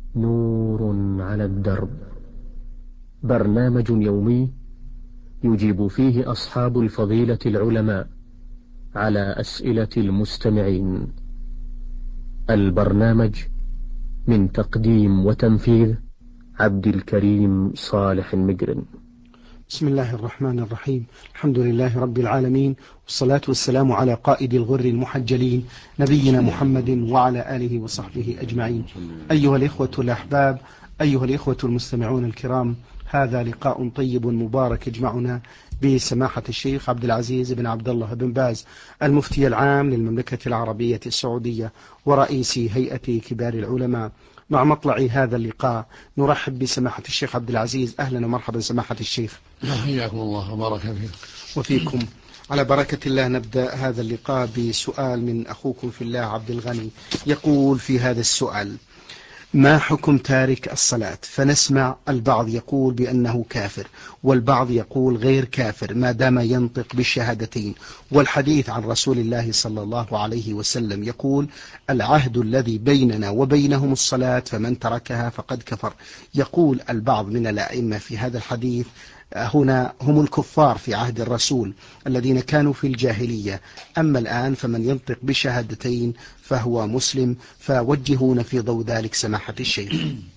نور على الدرب، برنامج يومي يجيب فيه أصحاب الفضيلة العلماء على أسئلة المستمعين. البرنامج من تقديم وتنفيذ عبد الكريم صالح المقرن. بسم الله الرحمن الرحيم. الحمد لله رب العالمين، والصلاة والسلام على قائد الغر المحجلين نبينا محمد وعلى آله وصحبه أجمعين. أيها الإخوة الأحباب، أيها الإخوة المستمعون الكرام، هذا لقاء طيب مبارك يجمعنا بسماحة الشيخ عبد العزيز بن عبد الله بن باز، المفتي العام للمملكة العربية السعودية ورئيس هيئة كبار العلماء. مع مطلع هذا اللقاء نرحب بسماحة الشيخ عبد العزيز. أهلا ومرحبا سماحة الشيخ. حياكم الله وبارك فيكم. وفيكم. على بركة الله نبدأ هذا اللقاء بسؤال من أخوكم في الله عبد الغني، يقول في هذا السؤال: ما حكم تارك الصلاة؟ فنسمع البعض يقول بأنه كافر، والبعض يقول غير كافر ما دام ينطق بالشهادتين، والحديث عن رسول الله صلى الله عليه وسلم يقول: العهد الذي بيننا وبينهم الصلاة فمن تركها فقد كفر. يقول البعض من الأئمة في هذا الحديث هنا هم الكفار في عهد الرسول الذين كانوا في الجاهلية، أما الآن فمن ينطق بشهادتين فهو مسلم. فوجهون في ضوء ذلك سماحة الشيخ.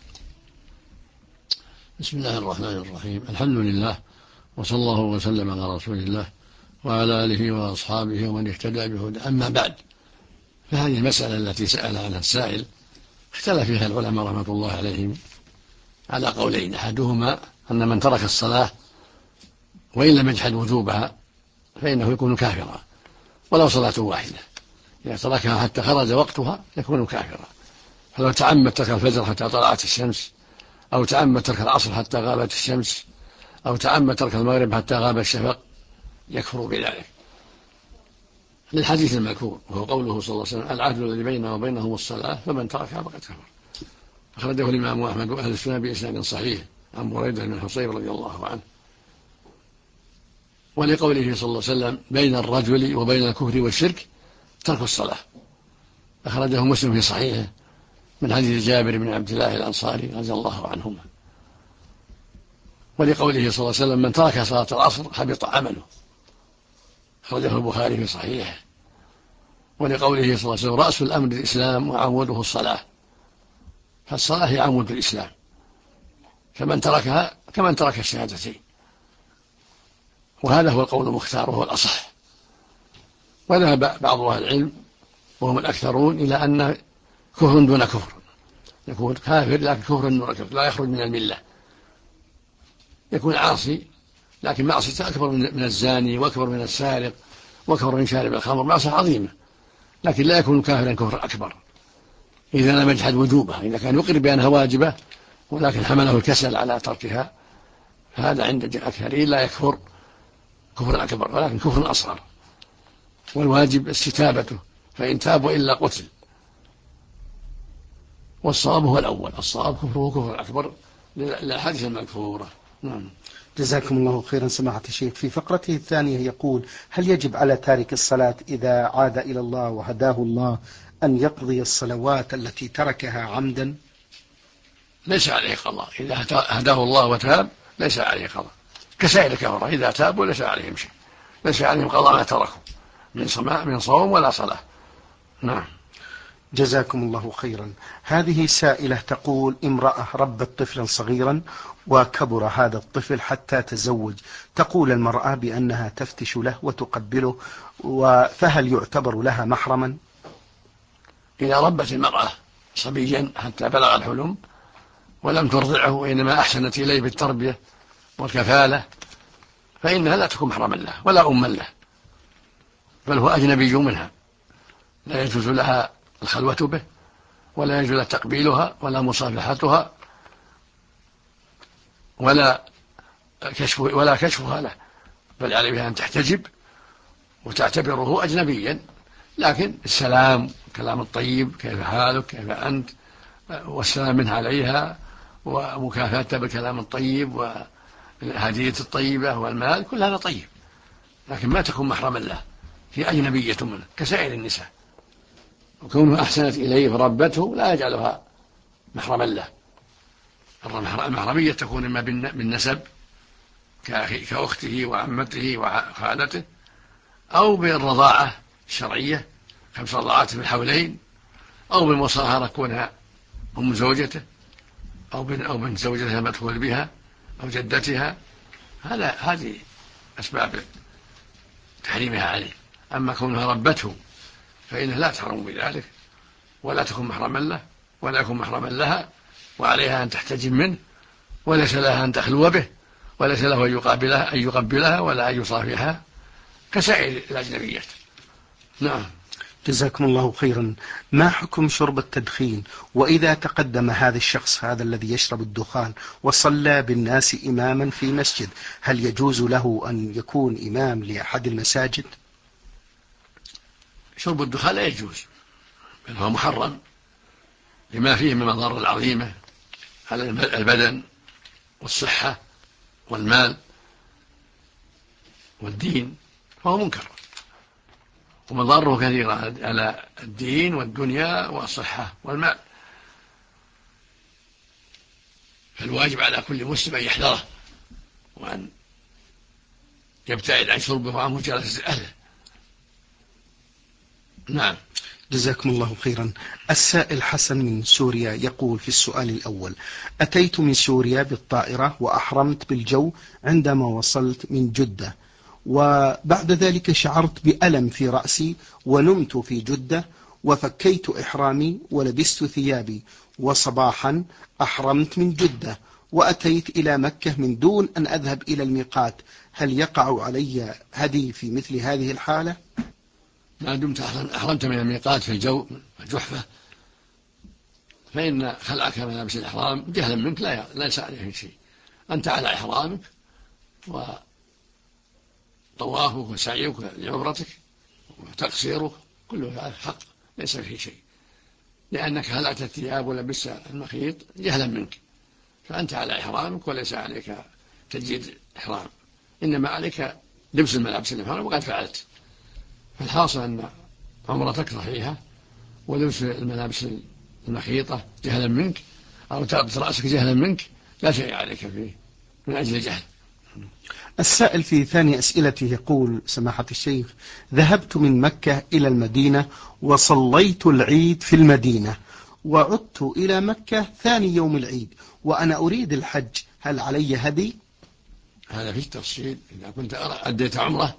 بسم الله الرحمن الرحيم. الحمد لله، وصلى الله وسلم على رسول الله وعلى آله وأصحابه ومن اهتدى بهداه. أما بعد، فهذه المسألة التي سأل عنها السائل اختلف فيها العلماء رحمة الله عليهم على قولين: أحدهما أن من ترك الصلاة وإن لم يجحد وجوبها فإنه يكون كافرا ولو صلاة واحدة، إذا تركها حتى خرج وقتها يكون كافرا. فلو تعمد ترك الفجر حتى طلعت الشمس، أو تعمد ترك العصر حتى غابت الشمس، أو تعمد ترك المغرب حتى غاب الشفق، يكفر بذلك، للحديث المذكور وهو قوله صلى الله عليه وسلم: العهد الذي بيننا وبينهم الصلاة فمن تركها فقد كفر. أخرجه الإمام أحمد وأهل السنة بإسناد صحيح عن بريدة بن الحصيب رضي الله عنه. ولقوله صلى الله عليه وسلم: بين الرجل وبين الكفر والشرك ترك الصلاة، أخرجه مسلم في صحيحه من حديث جابر بن عبد الله الأنصاري رضي الله عنهما. ولقوله صلى الله عليه وسلم: من ترك صلاة العصر حبط عمله، أخرجه البخاري في صحيحه. ولقوله صلى الله عليه وسلم: رأس الأمر الإسلام وعموده الصلاة، فالصلاة هي عمود الإسلام، فمن تركها كمن ترك الشهادتين. وهذا هو القول المختار وهو الأصح. وذهب بعض أهل العلم وهم الأكثرون إلى أن كفر دون كفر، يكون كافر لكن كفر دون كفر، لا يخرج من الملة، يكون عاصي لكن معصيته أكبر من الزاني وأكبر من السارق وأكبر من شارب الخمر، معصية عظيمة، لكن لا يكون كافرا كفر أكبر إذا لم يجحد وجوبها. إذا كان يقر بأنها واجبة ولكن حمله الكسل على تركها، فهذا عند الأكثرين لا يكفر كفر أكبر ولكن كفر أصغر، والواجب استتابته، فإن تاب وإلا قتل. والصواب هو الأول، الصواب كفره كفر أكبر للحديث المذكورة. نعم. جزاكم الله خيرا سماحة الشيخ. في فقرته الثانية يقول: هل يجب على تارك الصلاة إذا عاد إلى الله وهداه الله أن يقضي الصلوات التي تركها عمدا؟ ليس عليه قضاء، إذا هداه الله وتاب ليس عليه قضاء، كسائر الكفرة إذا تابوا ليس عليهم شيء، ليس عليهم قضاء ما تركوا من صوم ولا صلاة. نعم. جزاكم الله خيرا. هذه سائلة تقول: امرأة ربت طفلا صغيرا وكبر هذا الطفل حتى تزوج، تقول المرأة بأنها تفتش له وتقبله، فهل يعتبر لها محرما؟ إذا ربت المرأة صبيا حتى بلغ الحلم ولم ترضعه وإنما أحسنت إليه بالتربية والكفالة فإنها لا تكون محرما له ولا أما له، بل هو أجنبي منها، لا يجوز لها الخلوة به، ولا يجوز تقبيلها ولا مصافحتها ولا كشفها له، بل عليها أن تحتجب وتعتبره أجنبيا، لكن السلام، الكلام الطيب، كيف حالك، كيف أنت، والسلام منها عليها، ومكافاتها بالكلام الطيب والهدية الطيبة والمال، كل هذا طيب، لكن ما تكون محرما له، هي أجنبية منه كسائر النساء، وكونه أحسنت إليه فربته لا يجعلها محرما له، المحرمية تكون إما بالنسب كأخته وعمته وخالته، أو بالرضاعة الشرعية 5 رضاعات في الحولين، أو بالمصاهرة كونها أم زوجته أو بنت زوجتها مدخول بها أو جدتها. هذه أسباب تحريمها عليه. أما كونها ربته فإنها لا تحرم بذلك، ولا تكون محرما له ولا يكون محرما لها، وعليها أن تحتجم منه، وليس لها أن تخلو به، وليس له أن يقبلها ولا أن يصافحها كسائر الأجنبيات. نعم. جزاكم الله خيرا. ما حكم شرب التدخين؟ وإذا تقدم هذا الشخص هذا الذي يشرب الدخان وصلى بالناس إماما في مسجد، هل يجوز له أن يكون إمام لأحد المساجد؟ شرب الدخان لا يجوز، بل هو محرم لما فيه من المضار العظيمة على البدن والصحة والمال والدين، فهو منكر ومضاره كثيرة على الدين والدنيا والصحة والمال. فالواجب على كل مسلم أن يحذره وأن يبتعد عن شربه وعن مجالسة أهله. نعم. جزاكم الله خيرا. السائل حسن من سوريا يقول في السؤال الأول: أتيت من سوريا بالطائرة وأحرمت بالجو عندما وصلت من جدة، وبعد ذلك شعرت بألم في رأسي ونمت في جدة وفكيت إحرامي ولبست ثيابي، وصباحا أحرمت من جدة وأتيت إلى مكة من دون أن أذهب إلى الميقات، هل يقع علي هدي في مثل هذه الحالة؟ ما دمت أحرمت من الميقات في الجو الجحفة فإن خلعك ملابس الإحرام جهلا منك ليس عليه شيء. أنت على إحرامك وطوافك وسعيك لعمرتك وتقصيرك كله هذا حق ليس فيه شيء، لأنك خلعت الثياب ولبست المخيط جهلا منك، فأنت على إحرامك وليس عليك تجديد إحرام، إنما عليك لبس الملابس الإحرام وقد فعلت. فالحاصل أن عمرتك صحيحة، ولبس الملابس المخيطة جهلا منك أو تغطي رأسك جهلا منك لا شيء عليك فيه من أجل الجهل. السائل في ثاني أسئلته يقول: سماحة الشيخ، ذهبت من مكة إلى المدينة وصليت العيد في المدينة وعدت إلى مكة ثاني يوم العيد وأنا أريد الحج، هل علي هدي؟ هذا فيه تفصيل. إذا كنت أديت عمرة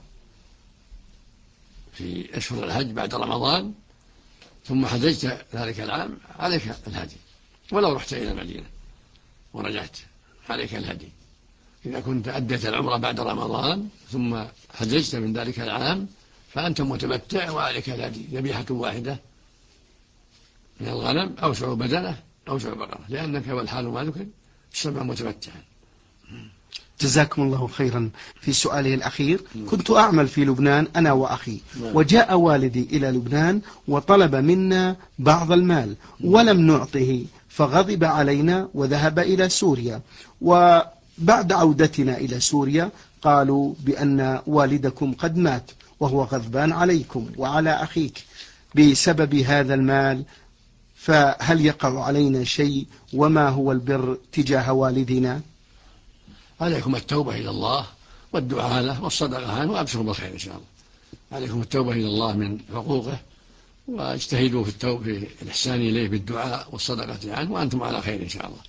في أشهر الحج بعد رمضان ثم حججت ذلك العام عليك الهدي، ولو رحت إلى المدينة ورجعت عليك الهدي. إذا كنت أديت العمرة بعد رمضان ثم حججت من ذلك العام فأنت متمتع وعليك الهدي، ذبيحة واحدة من الغنم أو شعور بدنة أو شعور بقرة، لأنك والحال ما ذكر تسمى متمتعا. جزاكم الله خيرا. في سؤاله الأخير: كنت أعمل في لبنان أنا وأخي، وجاء والدي إلى لبنان وطلب منا بعض المال ولم نعطه، فغضب علينا وذهب إلى سوريا، وبعد عودتنا إلى سوريا قالوا بأن والدكم قد مات وهو غضبان عليكم وعلى أخيك بسبب هذا المال، فهل يقع علينا شيء؟ وما هو البر تجاه والدنا؟ عليكم التوبة إلى الله والدعاء له والصدقة عنه وأبشروا بالخير إن شاء الله. عليكم التوبة إلى الله من حقوقه، واجتهدوا في التوبة في الإحسان إليه بالدعاء والصدقة عنه وأنتم على خير إن شاء الله.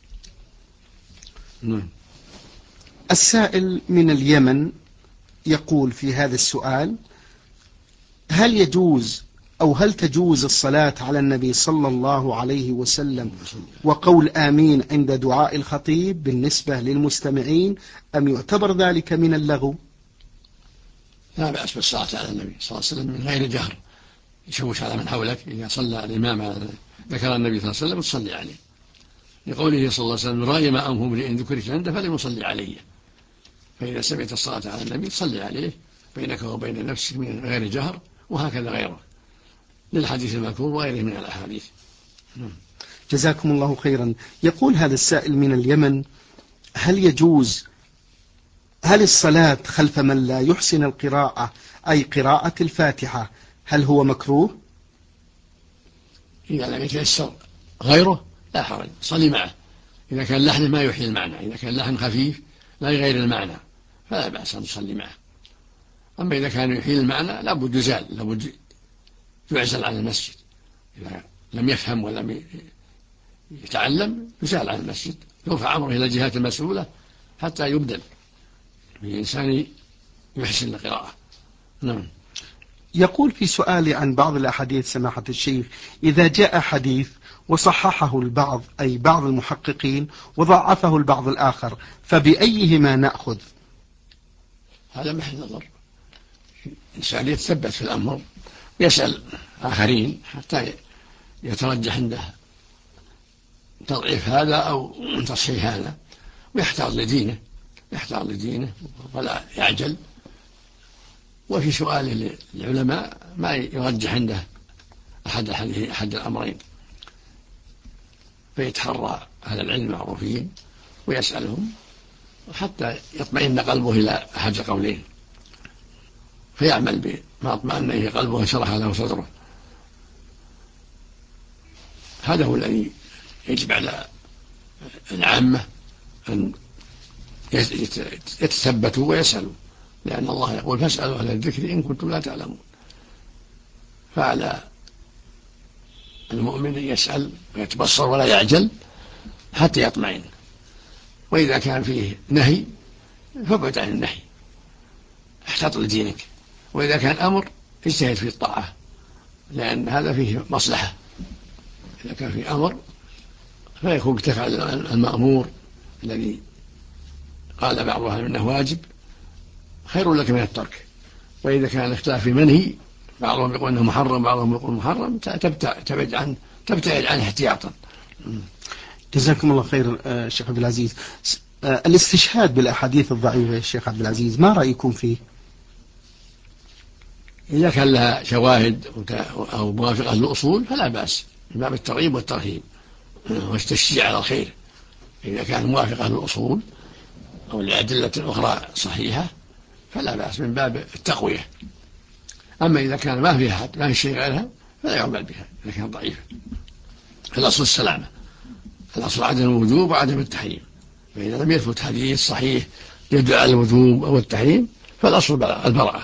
السائل من اليمن يقول في هذا السؤال: هل يجوز أو هل تجوز الصلاة على النبي صلى الله عليه وسلم وقول آمين عند دعاء الخطيب بالنسبة للمستمعين، أم يعتبر ذلك من اللغو؟ لا بأس بالصلاة على النبي صلى الله عليه وسلم من غير جهر، يشوش على من حولك. إذا صلى الإمام على ذكر النبي صلى الله عليه وسلم تصلي عليه، لقوله صلى الله عليه وسلم: رأي ما أنه امرئ ذكرت عنده فلم يصلي عليه. فإذا سمعت الصلاة على النبي صلي عليه بينك وبين نفسك من غير جهر، وهكذا غيره للحديث المذكور وغيره من الأحاديث. جزاكم الله خيرا. يقول هذا السائل من اليمن: هل الصلاة خلف من لا يحسن القراءة أي قراءة الفاتحة هل هو مكروه؟ إذا لم يتيسر غيره لا حرج، صلي معه. إذا كان لحنه ما يحيي المعنى، إذا كان لحن خفيف لا يغير المعنى فلا بأس أن تصلي معه. أما إذا كان يحيي المعنى لابد يزال، لابد يعزل عن المسجد. إذا لم يفهم ولم يتعلم يزال عن المسجد، يرفع أمره إلى الجهات المسؤولة حتى يبدل بإنسان يحسن القراءة. نعم. يقول في سؤالي عن بعض الأحاديث سماحة الشيخ: إذا جاء حديث وصححه البعض أي بعض المحققين وضعفه البعض الآخر فبأيهما نأخذ؟ هذا محل نظر، الإنسان يتثبت في الأمر ويسأل آخرين حتى يترجح عنده تضعيف هذا أو تصحيح هذا، ويحتاط لدينه ولا يعجل. وفي سؤاله للعلماء ما يرجح عنده أحد الأمرين، فيتحرى أهل العلم المعروفين ويسألهم حتى يطمئن قلبه إلى أحد القولين، فيعمل بما اطمأن إليه قلبه وشرح له صدره. هذا هو الذي يجب على العامة أن يتثبتوا ويسألوا، لأن الله يقول: فاسألوا أهل الذكر إن كنتم لا تعلمون. فعلى المؤمن أن يسأل ويتبصر ولا يعجل حتى يطمئن. وإذا كان فيه نهي فابعد عن النهي، احتاط لدينك. وإذا كان أمر اجتهد في الطاعة، لأن هذا فيه مصلحة. إذا كان فيه أمر فيكون تفعل المأمور الذي قال بعضها إنه واجب خير لك من الترك. وإذا كان الاختلاف في منهي، بعضهم يقول انه محرم بعضهم يقول محرم، تبتعد عنه احتياطا. جزاكم الله خير. شيخ عبد العزيز، الاستشهاد بالأحاديث الضعيفة يا شيخ عبد العزيز ما رأيكم فيه؟ إذا كان لها شواهد أو موافقة للأصول فلا بأس، من باب الترغيب والترهيب والتشجيع على الخير. إذا كان موافقة للأصول أو لأدلة أخرى صحيحة فلا بأس، من باب التقوية. أما إذا كان ما فيها حد، ما في شيء غيرها، فلا يعمل بها إذا كان ضعيفة. الأصل السلامة، الأصل عدم الوجوب وعدم التحريم. فإذا لم يثبت حديث صحيح يدل على الوجوب أو التحريم فالأصل البراءة.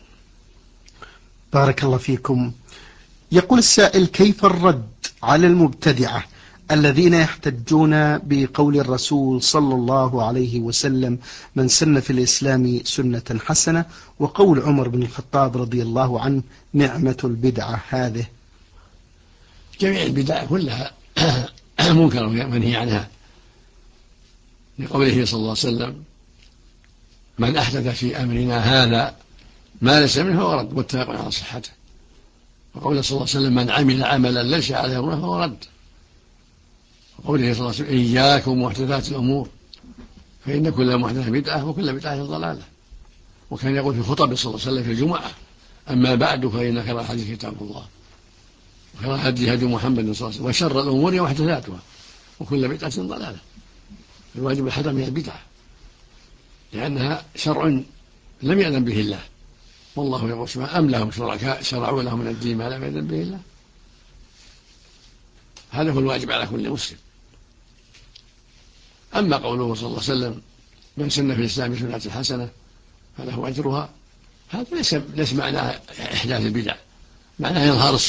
بارك الله فيكم. يقول السائل: كيف الرد على المبتدعة الذين يحتجون بقول الرسول صلى الله عليه وسلم: من سن في الإسلام سنة حسنة، وقول عمر بن الخطاب رضي الله عنه: نعمة البدعة هذه؟ جميع البدع كلها منكر ومنهي عنها، لقوله صلى الله عليه وسلم: من أحدث في أمرنا هذا ما ليس منه فهو رد، متفق على صحته. وقوله صلى الله عليه وسلم: من عمل عملا ليس عليه أمرنا فهو رد. وقوله صلى الله عليه وسلم: إياكم محدثات الأمور فإن كل محدثة بدعة وكل بدعة ضلالة. وكان يقول في خطبه صلى الله عليه وسلم في الجمعة: أما بعد فإن خير الحديث كتاب الله وخير الهدي هدي محمد صلى الله عليه وسلم وشر الأمور محدثاتها وكل بدعة ضلالة. الواجب الحذر من البدعة لأنها شرع لم يأذن به الله، والله يقول سبحانه: أم لهم شركاء شرعوا لهم من الدين ما لم يأذن به الله. هذا هو الواجب على كل مسلم. أما قوله صلى الله عليه وسلم: من سن في الإسلام سنة حسنة فله أجرها، هذا ليس معناه إحداث البدع، معناه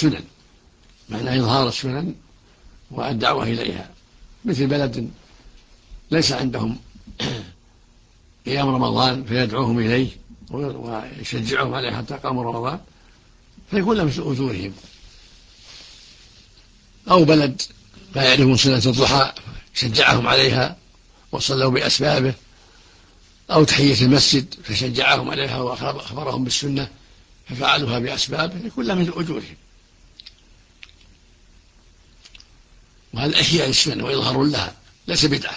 إظهار السنن والدعوة إليها. مثل بلد ليس عندهم قيام رمضان فيدعوهم إليه ويشجعهم عليه حتى قاموا رمضان فيكون لهم مثل أجورهم. أو بلد لا يعرفون سنة الضحى شجعهم عليها وصلوا بأسبابه، أو تحية المسجد فشجعهم عليها وأخبرهم بالسنة ففعلوها بأسبابه، يكون لهم مثل أجورهم. وهذا إحياء السنة وإظهار لها ليس بدعة.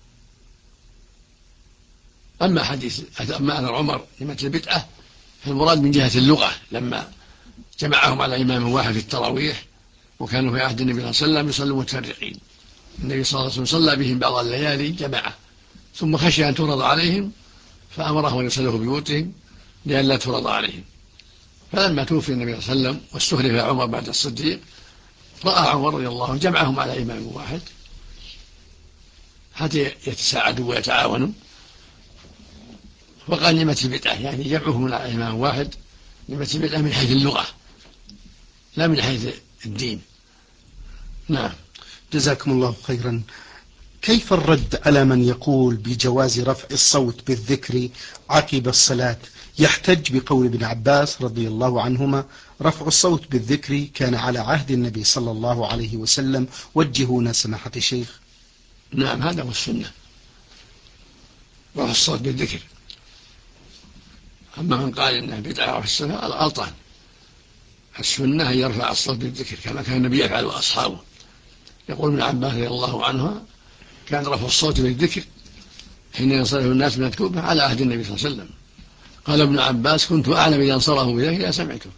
أما أثر عمر لمثل البدعة فالمراد من جهة اللغة، لما جمعهم على إمام واحد في التراويح وكانوا في عهد النبي صلى الله عليه وسلم يصلوا متفرقين. النبي صلى الله عليه وسلم صلى بهم بعض الليالي جماعة، ثم خشي أن تفرض عليهم فأمرهم أن يصلوا في بيوتهم لئلا تفرض عليهم. فلما توفي النبي صلى الله عليه وسلم واستخلف عمر بعد الصديق، رأى عمر رضي الله عنه جمعهم على إمام واحد حتى يتساعدوا ويتعاونوا. وقال نعمة البدعة يعني جمعهم من إمام واحد نعمة البدعة من حيث اللغة لا من حيث الدين. نعم. جزاكم الله خيرا. كيف الرد على من يقول بجواز رفع الصوت بالذكر عقب الصلاة؟ يحتج بقول ابن عباس رضي الله عنهما: رفع الصوت بالذكر كان على عهد النبي صلى الله عليه وسلم. وجهونا سماحة الشيخ. نعم هذا هو السنة، رفع الصوت بالذكر. أما من قال إنه بدعة في السنة الغلطان. السنة هي يرفع الصوت بالذكر كما كان النبي يفعل وأصحابه. يقول ابن عباس رضي الله عنها: كان رفع الصوت بالذكر حين ينصرف الناس من الكوفة على عهد النبي صلى الله عليه وسلم. قال ابن عباس: كنت أعلم إذا انصرفوا بذلك لا سمعته.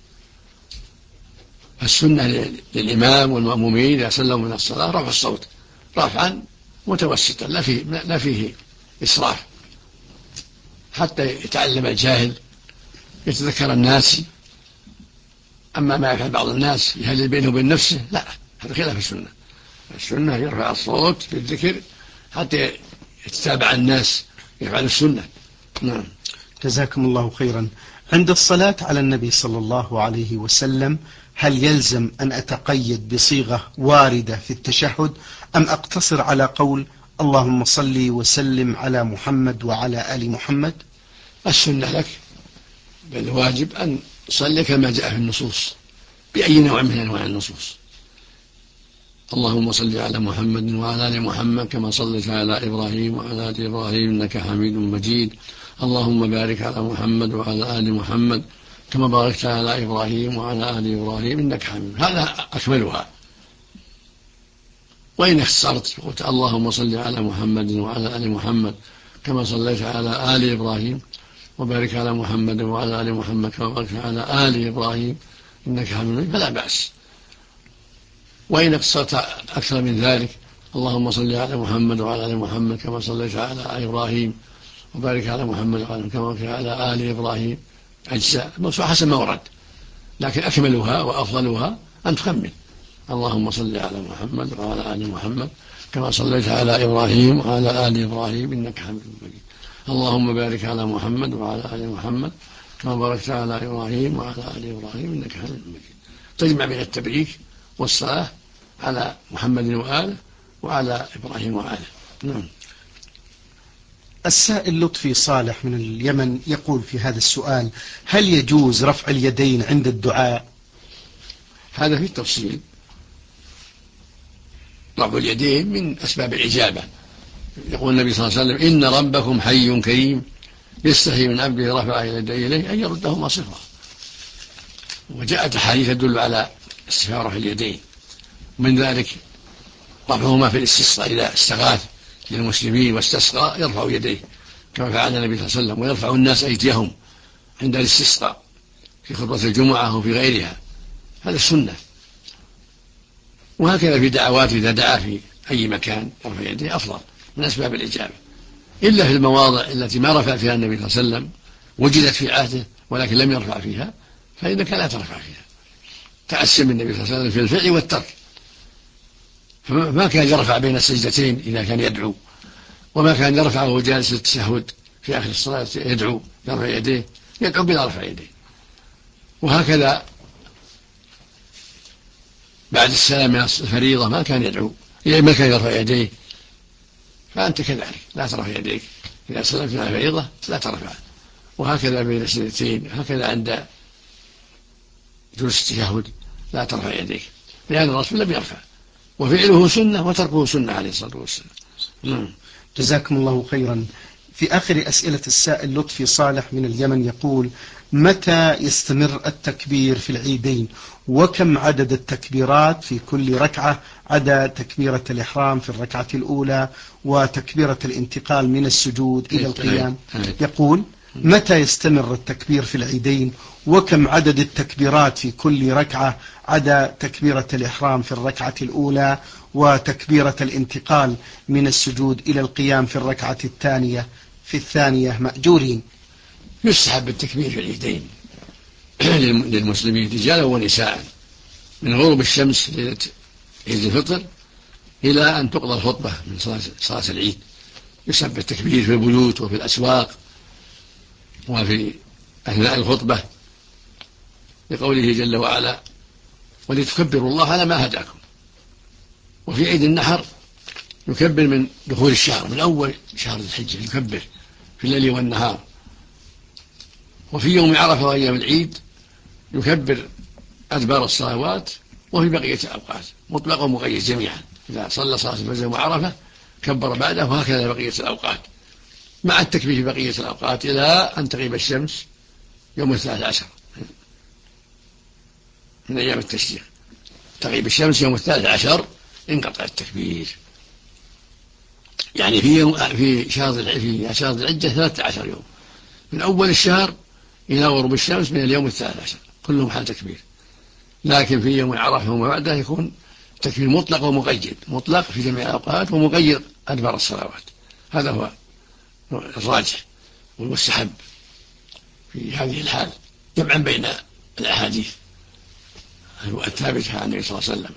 السنة للإمام والمأمومين إذا سلموا من الصلاة رفع الصوت رفعا متوسطا لا فيه إسراف، حتى يتعلم الجاهل يتذكر الناس. أما ما يفعل بعض الناس يهلل بينه وبين نفسه لا، هذا خلاف السنة. السنة يرفع الصوت بالذكر حتى يتتابع الناس يفعل السنة. نعم. جزاكم الله خيرا. عند الصلاة على النبي صلى الله عليه وسلم هل يلزم أن أتقيد بصيغة واردة في التشهد أم أقتصر على قول اللهم صل وسلم على محمد وعلى آل محمد؟ السنة لك بل الواجب أن تصلي كما جاء في النصوص بأي نوع من أنواع النصوص. اللهم صل على محمد وعلى آل محمد كما صليت على إبراهيم وعلى آل إبراهيم إنك حميد مجيد. اللهم بارك على محمد وعلى آل محمد كما باركت على إبراهيم وعلى آل إبراهيم إنك حميد. هذا أكملها. وإن اختصرت قلت اللهم صل على محمد وعلى آل محمد كما صليت على آل إبراهيم وبارك على محمد وعلى آل محمد كما باركت على آل إبراهيم إنك حميد مجيد فلا بأس. وإن اقتصرت أكثر من ذلك اللهم صل على محمد وعلى آل محمد كما صليت على إبراهيم وبارك على محمد وعلى كما باركت على آل إبراهيم أجزاء حسب ما ورد، لكن أكملها وأفضلها أن تكمل اللهم صل على محمد وعلى آل محمد كما صليت على إبراهيم وعلى آل إبراهيم إنك حميد مجيد. اللهم بارك على محمد وعلى آل محمد كما باركت على إبراهيم وعلى آل إبراهيم إنك حميد مجيد. تجمع بين التبريك والصلاة على محمد وآله وعلى إبراهيم وآله. نعم. السائل لطفي صالح من اليمن يقول في هذا السؤال: هل يجوز رفع اليدين عند الدعاء؟ هذا في التفصيل. رفع اليدين من أسباب الإجابة. يقول النبي صلى الله عليه وسلم: إن ربكم حي كريم يستحي من عبده رفع يديه إليه أن يردهما صفرا. وجاءت أحاديث تدل على استغفار رفع اليدين، من ذلك رفعهما في الاستسقاء إذا استغاث للمسلمين واستسقى يرفع يديه كما فعل النبي صلى الله عليه وسلم، ويرفع الناس أيديهم عند الاستسقاء في خطبة الجمعة وفي غيرها. هذا السنة. وهكذا في دعوات إذا دعا في أي مكان يرفع يديه أفضل من أسباب الإجابة، إلا في المواضع التي ما رفع فيها النبي صلى الله عليه وسلم وجدت في عهده ولكن لم يرفع فيها فإنك لا ترفع فيها. تأسم النبي صلى الله عليه وسلم في الفعل والترك، فما كان يرفع بين السجدتين إذا كان يدعو، وما كان يرفع وهو جالس التشهد في آخر الصلاة يدعو يرفع يديه، يدعو بلا رفع يديه. وهكذا بعد السلام من الفريضة ما كان يدعو ما كان يرفع يديه، فأنت كذلك لا ترفع يديك إذا سلمت من الفريضة لا ترفع. وهكذا بين السجدتين، هكذا عند جلوس التشهد لا ترفع يديك، لأن الرسول لم يرفع، وفعله سنة وتركه سنة عليه الصلاة والسلام. جزاكم الله خيرا. في آخر أسئلة السائل لطفي صالح من اليمن يقول: متى يستمر التكبير في العيدين؟ وكم عدد التكبيرات في كل ركعة عدا تكبيرة الإحرام في الركعة الأولى وتكبيرة الانتقال من السجود إلى القيام؟ يقول: متى يستمر التكبير في العيدين؟ وكم عدد التكبيرات في كل ركعة عدا تكبيرة الإحرام في الركعة الأولى وتكبيرة الانتقال من السجود إلى القيام في الركعة الثانية في الثانية مأجورين؟ يستحب التكبير في العيدين للمسلمين رجالا ونساء من غروب الشمس ليلة عيد الفطر إلى أن تقضى الخطبة من صلاة العيد. يسبح التكبير في البيوت وفي الأسواق وفي أثناء الخطبة، لقوله جل وعلا: ولتكبروا الله على ما هداكم. وفي عيد النحر يكبر من دخول الشهر، من أول شهر ذي الحجة يكبر في الليل والنهار. وفي يوم عرفة وأيام العيد يكبر أدبار الصلوات وفي بقية الأوقات، مطلق ومقيد جميعا. إذا صلى صلاة الفجر وعرفة كبر بعده، وهكذا بقية الأوقات، مع التكبير في بقية الأوقات إلى أن تغيب الشمس يوم 13 من أيام التشريق. تغيب الشمس يوم 13 انقطع التكبير. يعني في شهر الحجة 13 يوم، من أول الشهر إلى غروب الشمس من اليوم 13 كلهم حال تكبير. لكن في يوم عرفة وما بعده يكون تكبير مطلق ومقيد، مطلق في جميع الأوقات ومقيد أدبار الصلوات. هذا هو الراجح والمستحب في هذه الحال، جمعا بين الأحاديث الثابتة عن النبي صلى الله عليه وسلم.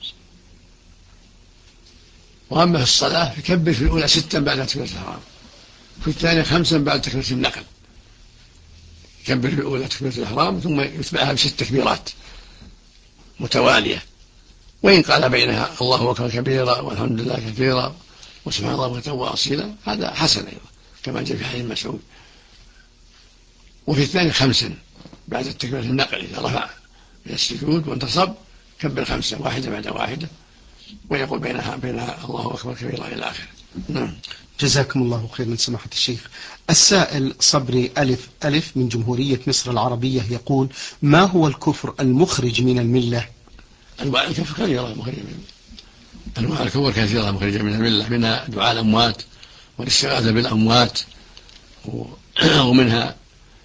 وأما في الصلاة يكبر في الأولى 6 بعد تكبيرة الإحرام، في الثانية 5 بعد تكبيرة النقل. يكبر في الأولى تكبيرة الإحرام ثم يتبعها ب6 تكبيرات متوالية، وإن قال بينها الله أكبر كبيرا والحمد لله كثيرا وسبحان الله بكرة وأصيلا هذا حسن أيضا كما جاء في حديث مسعود. وفي الثاني 5 بعد تكبيرة النقل، إذا رفع من السجود وانتصب كبر 5 واحدة بعد واحدة، ويقول بينها الله أكبر كبيرا إلى آخره. نعم. جزاكم الله خير من سماحة الشيخ. السائل صبري ألف من جمهورية مصر العربية يقول: ما هو الكفر المخرج من الملة؟ أنواع الكفر كثيرة مخرجة من أنواع الكفر كثيرة مخرجة من الملة، منها دعاء الأموات والاستغاثة بالأموات، ومنها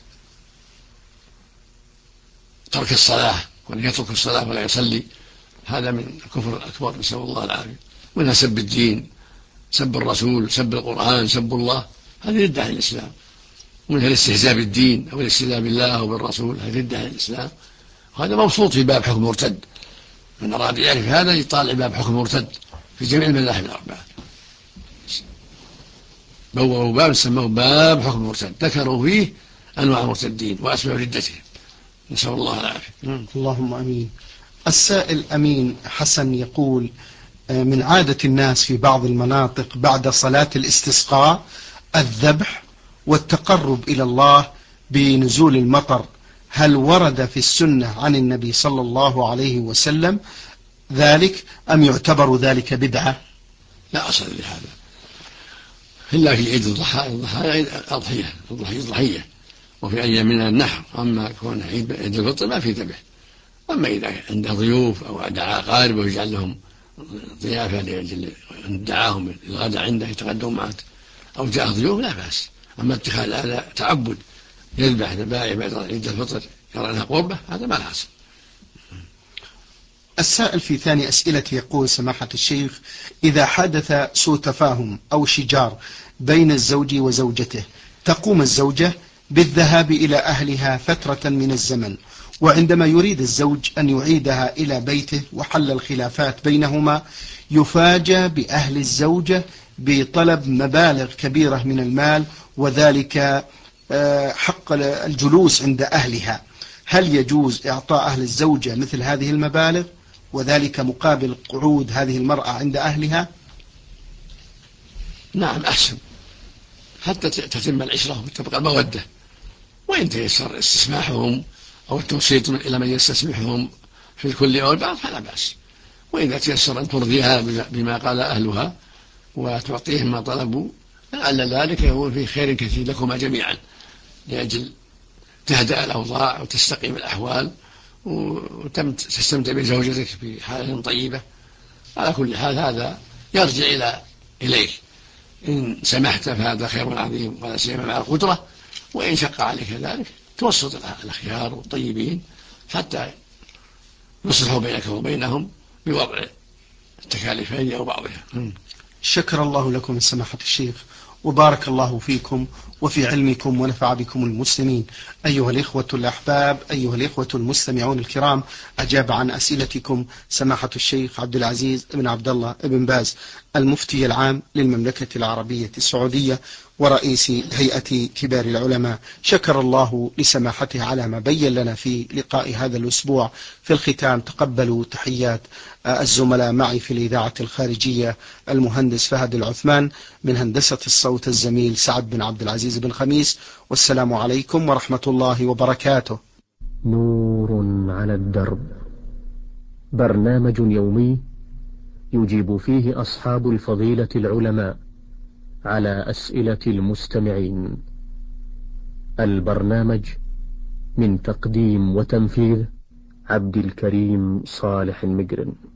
ترك الصلاة، وأن يترك الصلاة ولا يصلي، هذا من الكفر الأكبر، نسأل الله العافية. منها سب الدين، سب الرسول، سب القرآن، سب الله، هذه ردة عن الإسلام. ومنها الاستهزاء بالدين أو الاستهزاء بالله وبالرسول، هذه ردة عن الإسلام، وهذا مبسوط في باب حكم مرتد. من أراد يعرف هذا يطالع باب حكم مرتد في جميع المذاهب الأربعة، بوّبوا باب سموه باب حكم مرتد، ذكروا فيه أنواع المرتدين وأسباب ردتهم، نسأل الله العافية. اللهم أمين. السائل أمين حسن يقول: من عادة الناس في بعض المناطق بعد صلاة الاستسقاء الذبح والتقرب إلى الله بنزول المطر، هل ورد في السنة عن النبي صلى الله عليه وسلم ذلك أم يعتبر ذلك بدعة؟ لا أصل لهذا إلا في عيد الضحية وفي أيام من النحر. أما كون عيد الفطر ما في ذبح. أما إذا عنده ضيوف أو دعا أقارب ويجعل لهم ضيافة لأجل دعاهم الغداء عنده يتغدون معه، أو جاء ضيوف لا بأس. أما اتخاذ هذا تعبد يذبح ذبائح بعد عيد الفطر يرى أنها قربة، هذا ما له أصل. السائل في ثاني أسئلته يقول: سماحة الشيخ، إذا حدث سوء تفاهم أو شجار بين الزوج وزوجته، تقوم الزوجة بالذهاب إلى أهلها فترة من الزمن، وعندما يريد الزوج أن يعيدها إلى بيته وحل الخلافات بينهما يفاجأ بأهل الزوجة بطلب مبالغ كبيرة من المال، وذلك حق الجلوس عند أهلها. هل يجوز إعطاء أهل الزوجة مثل هذه المبالغ وذلك مقابل قعود هذه المرأة عند أهلها؟ نعم أحسن، حتى تتم العشرة وتبقى المودة. وإن تيسر استسماحهم أو التوسيط إلى من يستسمحهم في الكل أو البعض فلا بأس. وإذا تيسر أن ترضيها بما قال أهلها وتعطيهم ما طلبوا، لعل ذلك يكون فيه خير كثير لكما جميعا، لأجل تهدأ الأوضاع وتستقيم الأحوال وتستمتع بزوجتك في حالة طيبة. على كل حال هذا يرجع إليك، إن سمحت فهذا خير عظيم ولا سيما مع القدرة، وإن شق عليك ذلك توسط الأخيار والطيبين حتى يصلحوا بينك وبينهم بوضع التكاليفين أو بعضها. شكر الله لكم سماحة الشيخ. وبارك الله فيكم وفي علمكم ونفع بكم المسلمين. أيها الإخوة الأحباب، أيها الإخوة المستمعون الكرام، أجاب عن أسئلتكم سماحة الشيخ عبد العزيز بن عبد الله بن باز، المفتي العام للمملكة العربية السعودية ورئيس هيئة كبار العلماء. شكر الله لسماحته على ما بين لنا في لقاء هذا الأسبوع. في الختام تقبلوا تحيات الزملاء معي في الإذاعة الخارجية المهندس فهد العثمان، من هندسة الصوت الزميل سعد بن عبد العزيز بن خميس، والسلام عليكم ورحمة الله وبركاته. نور على الدرب، برنامج يومي يجيب فيه أصحاب الفضيلة العلماء على أسئلة المستمعين. البرنامج من تقديم وتنفيذ عبد الكريم صالح المجرم.